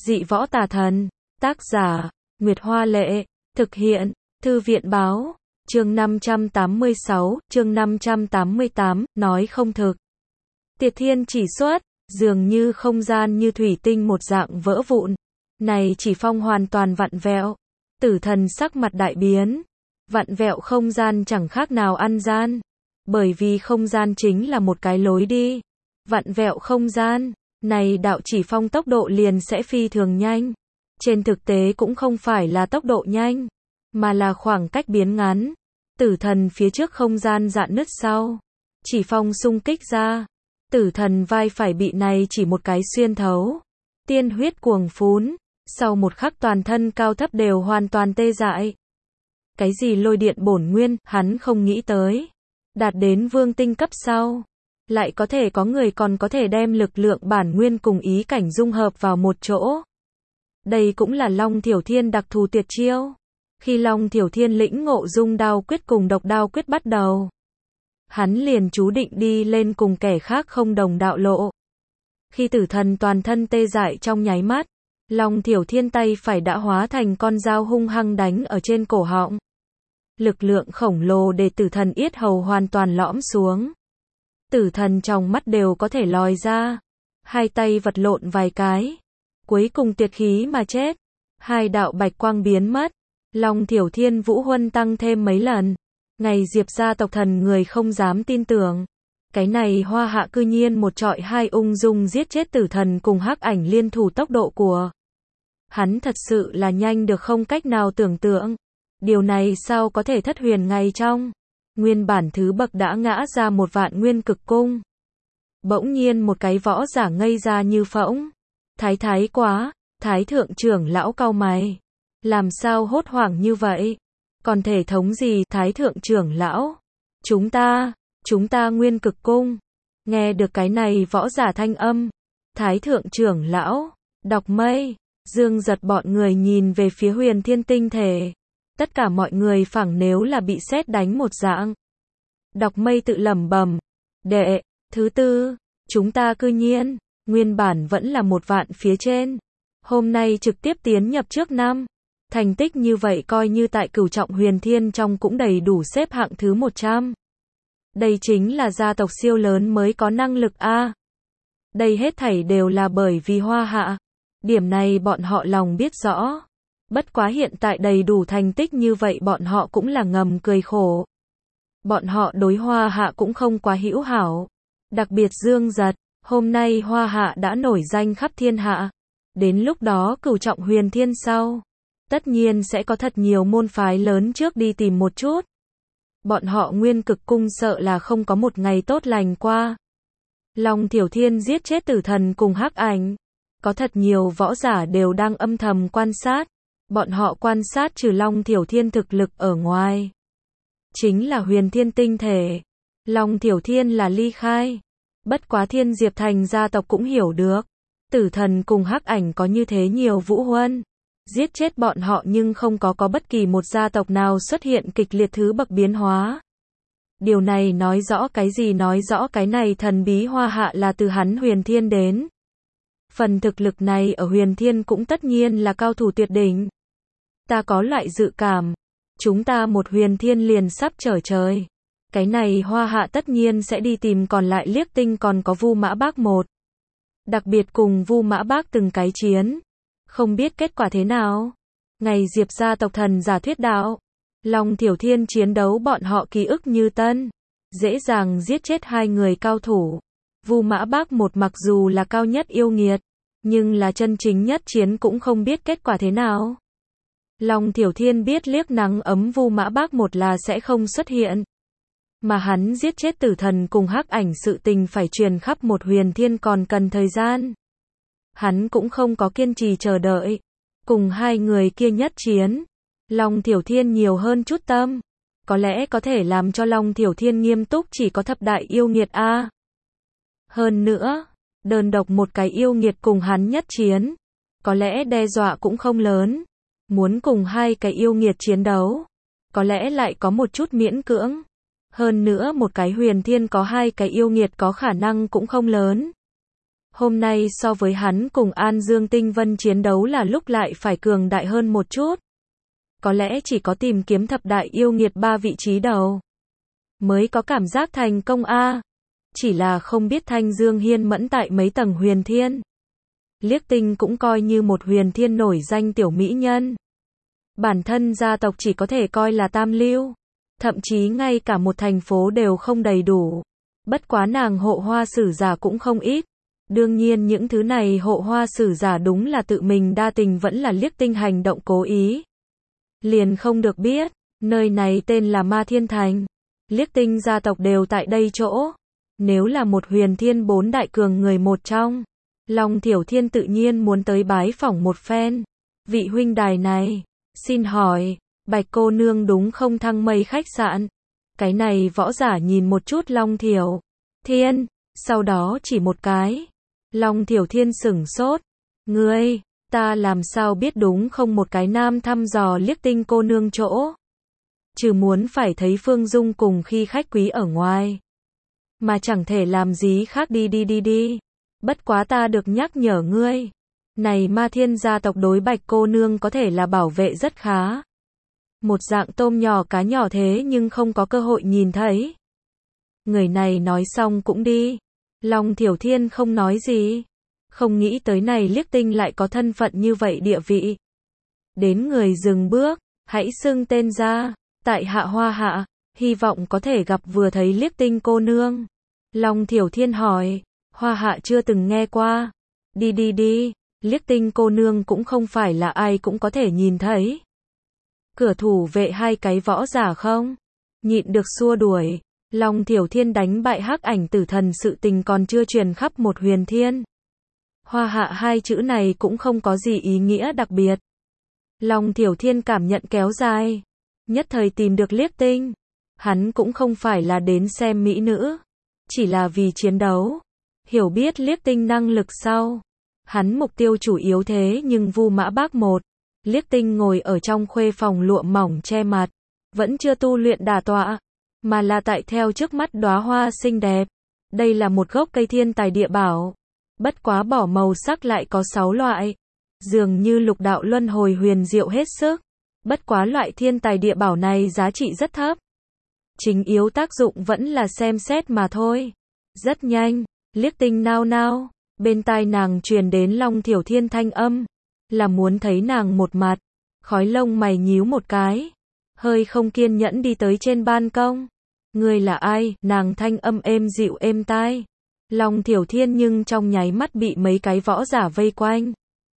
Dị võ tà thần. Tác giả, Nguyệt Hoa Lệ. Thực hiện, Thư viện Báo. Chương 586, chương 588, nói không thực. Tiệt thiên chỉ xuất, dường như không gian như thủy tinh một dạng vỡ vụn. Này chỉ phong hoàn toàn vặn vẹo. Tử thần sắc mặt đại biến. Vặn vẹo không gian chẳng khác nào ăn gian. Bởi vì không gian chính là một cái lối đi. Vặn vẹo không gian, này đạo chỉ phong tốc độ liền sẽ phi thường nhanh. Trên thực tế cũng không phải là tốc độ nhanh, mà là khoảng cách biến ngắn. Tử thần phía trước không gian dạn nứt sau. Chỉ phong xung kích ra. Tử thần vai phải bị này chỉ một cái xuyên thấu. Tiên huyết cuồng phún. Sau một khắc toàn thân cao thấp đều hoàn toàn tê dại. Cái gì lôi điện bổn nguyên, hắn không nghĩ tới. Đạt đến vương tinh cấp sau. Lại có thể có người còn có thể đem lực lượng bản nguyên cùng ý cảnh dung hợp vào một chỗ. Đây cũng là Long Thiểu Thiên đặc thù tuyệt chiêu. Khi Long Thiểu Thiên lĩnh ngộ dung đao quyết cùng độc đao quyết bắt đầu, hắn liền chú định đi lên cùng kẻ khác không đồng đạo lộ. Khi tử thần toàn thân tê dại trong nháy mắt, Long Thiểu Thiên tay phải đã hóa thành con dao hung hăng đánh ở trên cổ họng. Lực lượng khổng lồ để tử thần yết hầu hoàn toàn lõm xuống. Tử thần trong mắt đều có thể lòi ra. Hai tay vật lộn vài cái. Cuối cùng tuyệt khí mà chết. Hai đạo bạch quang biến mất. Long Thiểu Thiên vũ huân tăng thêm mấy lần. Ngày Diệp gia tộc thần người không dám tin tưởng. Cái này Hoa Hạ cư nhiên một trọi hai ung dung giết chết tử thần cùng hắc ảnh liên thủ tốc độ của hắn thật sự là nhanh được không cách nào tưởng tượng. Điều này sao có thể thất huyền ngay trong. Nguyên bản thứ bậc đã ngã ra một vạn nguyên cực cung. Bỗng nhiên một cái võ giả ngây ra như phỗng. Thái quá, Thái thượng trưởng lão cau mày. Làm sao hốt hoảng như vậy? Còn thể thống gì Thái thượng trưởng lão? Chúng ta nguyên cực cung. Nghe được cái này võ giả thanh âm. Thái thượng trưởng lão, Đọc Mây, Dương Giật bọn người nhìn về phía huyền thiên tinh thể. Tất cả mọi người phảng nếu là bị sét đánh một dạng. Đọc Mây tự lẩm bẩm, đệ, thứ tư, chúng ta cư nhiên, nguyên bản vẫn là một vạn phía trên. Hôm nay trực tiếp tiến nhập trước năm. Thành tích như vậy coi như tại cửu trọng huyền thiên trong cũng đầy đủ xếp hạng thứ 100. Đây chính là gia tộc siêu lớn mới có năng lực a. Đây hết thảy đều là bởi vì Hoa Hạ. Điểm này bọn họ lòng biết rõ. Bất quá hiện tại đầy đủ thành tích như vậy bọn họ cũng là ngầm cười khổ. Bọn họ đối Hoa Hạ cũng không quá hữu hảo. Đặc biệt Dương Giật, hôm nay Hoa Hạ đã nổi danh khắp thiên hạ. Đến lúc đó cửu trọng huyền thiên sau. Tất nhiên sẽ có thật nhiều môn phái lớn trước đi tìm một chút. Bọn họ nguyên cực cung sợ là không có một ngày tốt lành qua. Long Thiểu Thiên giết chết tử thần cùng hắc ảnh. Có thật nhiều võ giả đều đang âm thầm quan sát. Bọn họ quan sát trừ Long Thiểu Thiên thực lực ở ngoài. Chính là huyền thiên tinh thể. Long Thiểu Thiên là ly khai. Bất quá Thiên Diệp Thành gia tộc cũng hiểu được. Tử thần cùng hắc ảnh có như thế nhiều vũ huân. Giết chết bọn họ nhưng không có bất kỳ một gia tộc nào xuất hiện kịch liệt thứ bậc biến hóa. Điều này nói rõ cái gì? Nói rõ cái này thần bí Hoa Hạ là từ hắn huyền thiên đến. Phần thực lực này ở huyền thiên cũng tất nhiên là cao thủ tuyệt đỉnh. Ta có loại dự cảm. Chúng ta một huyền thiên liền sắp trở trời. Cái này Hoa Hạ tất nhiên sẽ đi tìm còn lại Liếc Tinh còn có Vu Mã Bác một. Đặc biệt cùng Vu Mã Bác từng cái chiến. Không biết kết quả thế nào. Ngày Diệp gia tộc thần giả thuyết đạo. Long Thiểu Thiên chiến đấu bọn họ ký ức như tân. Dễ dàng giết chết hai người cao thủ. Vu Mã Bác một mặc dù là cao nhất yêu nghiệt. Nhưng là chân chính nhất chiến cũng không biết kết quả thế nào. Long Thiểu Thiên biết liếc nắng ấm Vu Mã Bác một là sẽ không xuất hiện. Mà hắn giết chết tử thần cùng hắc ảnh sự tình phải truyền khắp một huyền thiên còn cần thời gian. Hắn cũng không có kiên trì chờ đợi. Cùng hai người kia nhất chiến. Long Thiểu Thiên nhiều hơn chút tâm. Có lẽ có thể làm cho Long Thiểu Thiên nghiêm túc chỉ có thập đại yêu nghiệt a. Hơn nữa, đơn độc một cái yêu nghiệt cùng hắn nhất chiến. Có lẽ đe dọa cũng không lớn. Muốn cùng hai cái yêu nghiệt chiến đấu. Có lẽ lại có một chút miễn cưỡng. Hơn nữa một cái huyền thiên có hai cái yêu nghiệt có khả năng cũng không lớn. Hôm nay so với hắn cùng An Dương Tinh Vân chiến đấu là lúc lại phải cường đại hơn một chút. Có lẽ chỉ có tìm kiếm thập đại yêu nghiệt 3 vị trí đầu mới có cảm giác thành công a. Chỉ là không biết Thanh Dương Hiên mẫn tại mấy tầng huyền thiên. Liếc Tinh cũng coi như một huyền thiên nổi danh tiểu mỹ nhân. Bản thân gia tộc chỉ có thể coi là tam lưu. Thậm chí ngay cả một thành phố đều không đầy đủ. Bất quá nàng hộ hoa sử giả cũng không ít. Đương nhiên những thứ này hộ hoa sử giả đúng là tự mình đa tình vẫn là Liếc Tinh hành động cố ý. Liền không được biết, nơi này tên là Ma Thiên Thành. Liếc Tinh gia tộc đều tại đây chỗ. Nếu là một huyền thiên 4 đại cường người một trong, Long Thiểu Thiên tự nhiên muốn tới bái phỏng một phen. Vị huynh đài này, xin hỏi, Bạch cô nương đúng không Thăng Mây khách sạn? Cái này võ giả nhìn một chút Long Thiểu Thiên, sau đó chỉ một cái. Long Thiểu Thiên sửng sốt. Ngươi, ta làm sao biết đúng không một cái nam thăm dò Liếc Tinh cô nương chỗ. Trừ muốn phải thấy Phương Dung cùng khi khách quý ở ngoài. Mà chẳng thể làm gì khác đi. Bất quá ta được nhắc nhở ngươi. Này Ma Thiên gia tộc đối Bạch cô nương có thể là bảo vệ rất khá. Một dạng tôm nhỏ cá nhỏ thế nhưng không có cơ hội nhìn thấy. Người này nói xong cũng đi. Long Thiểu Thiên không nói gì. Không nghĩ tới này Liếc Tinh lại có thân phận như vậy địa vị. Đến người dừng bước, hãy xưng tên ra. Tại hạ Hoa Hạ, hy vọng có thể gặp vừa thấy Liếc Tinh cô nương. Long Thiểu Thiên hỏi, Hoa Hạ chưa từng nghe qua. Đi. Liếc Tinh cô nương cũng không phải là ai cũng có thể nhìn thấy. Cửa thủ vệ 2 cái võ giả không? Nhịn được xua đuổi. Long Thiểu Thiên đánh bại Hắc Ảnh Tử Thần sự tình còn chưa truyền khắp một huyền thiên. Hoa Hạ 2 chữ này cũng không có gì ý nghĩa đặc biệt. Long Thiểu Thiên cảm nhận kéo dài. Nhất thời tìm được Liếc Tinh. Hắn cũng không phải là đến xem mỹ nữ. Chỉ là vì chiến đấu. Hiểu biết Liếc Tinh năng lực sau. Hắn mục tiêu chủ yếu thế nhưng Vu Mã Bác 1. Liếc Tinh ngồi ở trong khuê phòng lụa mỏng che mặt. Vẫn chưa tu luyện đả tọa. Mà là tại theo trước mắt đóa hoa xinh đẹp. Đây là một gốc cây thiên tài địa bảo. Bất quá bỏ màu sắc lại có 6 loại. Dường như lục đạo luân hồi huyền diệu hết sức. Bất quá loại thiên tài địa bảo này giá trị rất thấp. Chính yếu tác dụng vẫn là xem xét mà thôi. Rất nhanh, Liếc Tinh nao. Bên tai nàng truyền đến Long Thiểu Thiên thanh âm. Là muốn thấy nàng một mặt. Khói lông mày nhíu một cái. Hơi không kiên nhẫn đi tới trên ban công. Ngươi là ai? Nàng thanh âm êm dịu êm tai. Long Thiểu Thiên nhưng trong nháy mắt bị mấy cái võ giả vây quanh.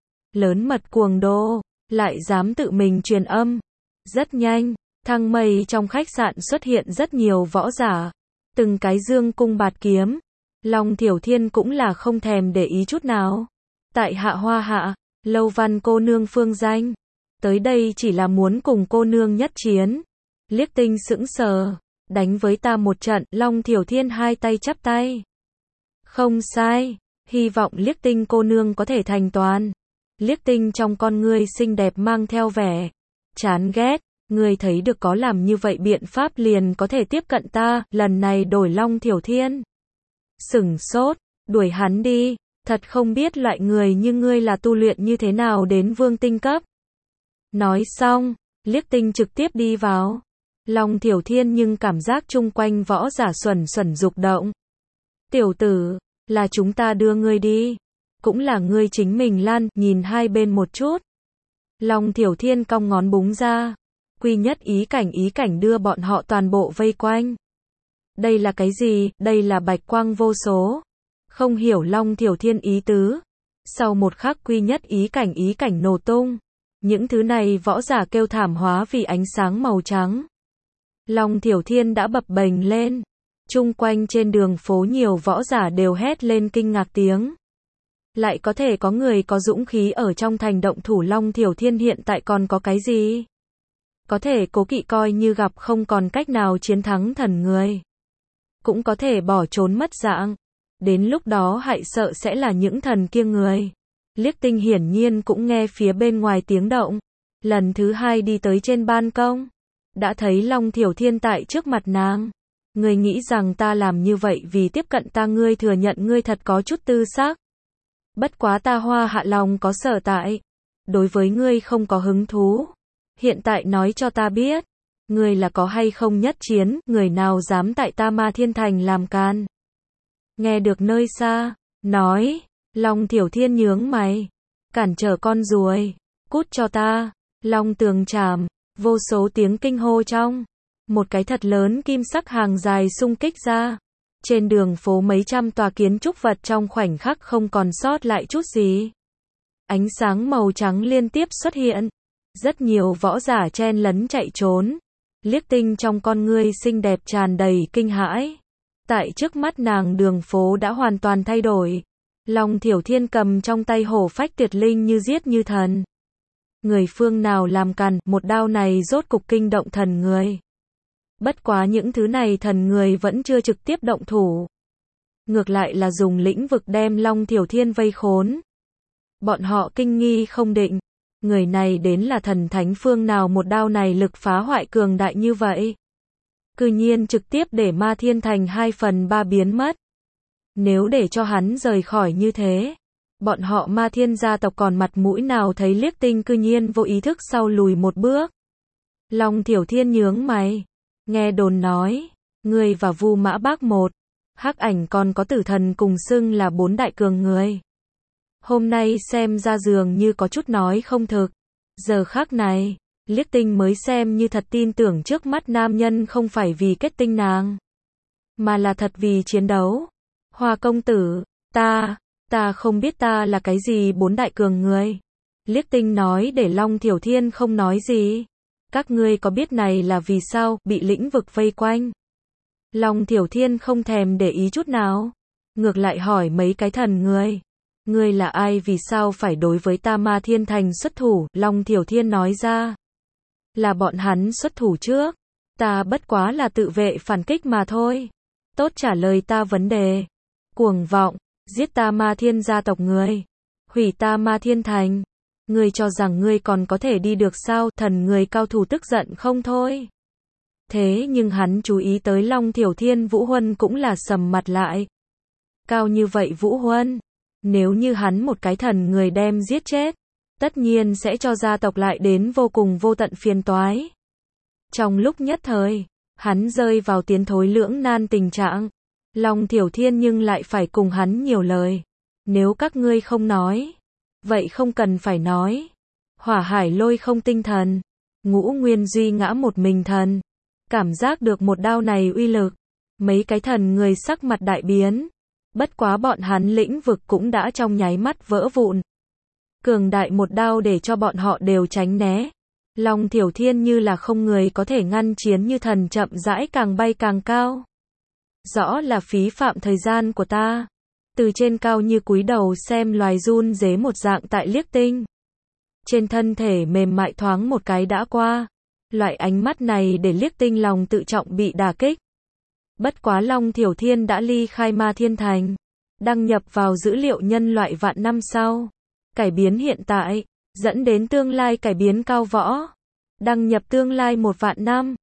Lớn mật cuồng đô, lại dám tự mình truyền âm. Rất nhanh, Thăng Mây trong khách sạn xuất hiện rất nhiều võ giả. Từng cái dương cung bạt kiếm. Long Thiểu Thiên cũng là không thèm để ý chút nào. Tại hạ Hoa Hạ, Lâu Văn cô nương phương danh. Tới đây chỉ là muốn cùng cô nương nhất chiến. Liếc Tinh sững sờ. Đánh với ta một trận. Long Thiểu Thiên 2 tay chắp tay. Không sai. Hy vọng Liếc Tinh cô nương có thể thành toàn. Liếc Tinh trong con ngươi xinh đẹp mang theo vẻ chán ghét. Ngươi thấy được có làm như vậy biện pháp liền có thể tiếp cận ta. Lần này đổi Long Thiểu Thiên. Sửng sốt. Đuổi hắn đi. Thật không biết loại người như ngươi là tu luyện như thế nào đến vương tinh cấp. Nói xong, Liếc Tinh trực tiếp đi vào. Long Thiểu Thiên nhưng cảm giác chung quanh võ giả xuẩn dục động. Tiểu tử, là chúng ta đưa ngươi đi. Cũng là ngươi chính mình lan, nhìn hai bên một chút. Long Thiểu Thiên cong ngón búng ra. Quy nhất ý cảnh đưa bọn họ toàn bộ vây quanh. Đây là cái gì? Đây là bạch quang vô số. Không hiểu Long Thiểu Thiên ý tứ. Sau một khắc quy nhất ý cảnh nổ tung. Những thứ này võ giả kêu thảm hóa vì ánh sáng màu trắng. Long Thiểu Thiên đã bập bềnh lên. Chung quanh trên đường phố nhiều võ giả đều hét lên kinh ngạc tiếng. Lại có thể có người có dũng khí ở trong thành động thủ. Long Thiểu Thiên hiện tại còn có cái gì? Có thể cố kỵ coi như gặp không còn cách nào chiến thắng thần người. Cũng có thể bỏ trốn mất dạng. Đến lúc đó hại sợ sẽ là những thần kia người. Liếc Tinh hiển nhiên cũng nghe phía bên ngoài tiếng động. Lần thứ 2 đi tới trên ban công. Đã thấy Long Thiểu Thiên tại trước mặt nàng. Ngươi nghĩ rằng ta làm như vậy vì tiếp cận ta, ngươi thừa nhận ngươi thật có chút tư xác. Bất quá ta Hoa Hạ lòng có sở tại. Đối với ngươi không có hứng thú. Hiện tại nói cho ta biết. Ngươi là có hay không nhất chiến, người nào dám tại ta Ma Thiên Thành làm can. Nghe được nơi xa, nói, Long Tiểu Thiên nhướng mày. Cản trở con ruồi, cút cho ta, Long Tường Trảm, vô số tiếng kinh hô trong. Một cái thật lớn kim sắc hàng dài xung kích ra. Trên đường phố mấy trăm tòa kiến trúc vật trong khoảnh khắc không còn sót lại chút gì. Ánh sáng màu trắng liên tiếp xuất hiện. Rất nhiều võ giả chen lấn chạy trốn. Liếc Tinh trong con ngươi xinh đẹp tràn đầy kinh hãi. Tại trước mắt nàng đường phố đã hoàn toàn thay đổi. Long Tiểu Thiên cầm trong tay hổ phách tuyệt linh như giết như thần. Người phương nào làm càn, một đao này rốt cục kinh động thần người. Bất quá những thứ này thần người vẫn chưa trực tiếp động thủ. Ngược lại là dùng lĩnh vực đem Long Tiểu Thiên vây khốn. Bọn họ kinh nghi không định. Người này đến là thần thánh phương nào một đao này lực phá hoại cường đại như vậy. Cư nhiên trực tiếp để Ma Thiên Thành 2/3 biến mất. Nếu để cho hắn rời khỏi như thế, bọn họ Ma Thiên gia tộc còn mặt mũi nào thấy Liếc Tinh cư nhiên vô ý thức sau lùi một bước. Long Tiểu Thiên nhướng mày. Nghe đồn nói, ngươi và Vu Mã Bác một, Hắc Ảnh còn có Tử Thần cùng xưng là 4 đại cường người. Hôm nay xem ra dường như có chút nói không thực. Giờ khắc này, Liếc Tinh mới xem như thật tin tưởng trước mắt nam nhân không phải vì kết tinh nàng, mà là thật vì chiến đấu. Hoa công tử, ta không biết ta là cái gì 4 đại cường người. Liếc Tinh nói để Long Tiểu Thiên không nói gì. Các ngươi có biết này là vì sao, bị lĩnh vực vây quanh. Long Tiểu Thiên không thèm để ý chút nào. Ngược lại hỏi mấy cái thần người. Ngươi là ai vì sao phải đối với ta Ma Thiên Thành xuất thủ, Long Tiểu Thiên nói ra. Là bọn hắn xuất thủ trước. Ta bất quá là tự vệ phản kích mà thôi. Tốt trả lời ta vấn đề. Cuồng vọng, giết ta Ma Thiên gia tộc người. Hủy ta Ma Thiên Thành. Ngươi cho rằng ngươi còn có thể đi được sao, thần người cao thủ tức giận không thôi. Thế nhưng hắn chú ý tới Long Tiểu Thiên Vũ Huân cũng là sầm mặt lại. Cao như vậy Vũ Huân, nếu như hắn một cái thần người đem giết chết, tất nhiên sẽ cho gia tộc lại đến vô cùng vô tận phiền toái. Trong lúc nhất thời, hắn rơi vào tiến thối lưỡng nan tình trạng. Long Tiểu Thiên nhưng lại phải cùng hắn nhiều lời. Nếu các ngươi không nói, vậy không cần phải nói. Hỏa Hải Lôi không tinh thần, Ngũ Nguyên Duy ngã một mình thần. Cảm giác được một đao này uy lực, mấy cái thần người sắc mặt đại biến. Bất quá bọn hắn lĩnh vực cũng đã trong nháy mắt vỡ vụn. Cường đại một đao để cho bọn họ đều tránh né. Long Tiểu Thiên như là không người có thể ngăn chiến như thần chậm rãi càng bay càng cao. Rõ là phí phạm thời gian của ta. Từ trên cao như cúi đầu xem loài run rế một dạng tại Liếc Tinh. Trên thân thể mềm mại thoáng một cái đã qua. Loại ánh mắt này để Liếc Tinh lòng tự trọng bị đả kích. Bất quá Long Tiểu Thiên đã ly khai Ma Thiên Thành. Đăng nhập vào dữ liệu nhân loại vạn năm sau. Cải biến hiện tại, dẫn đến tương lai cải biến cao võ. Đăng nhập tương lai 1 vạn năm.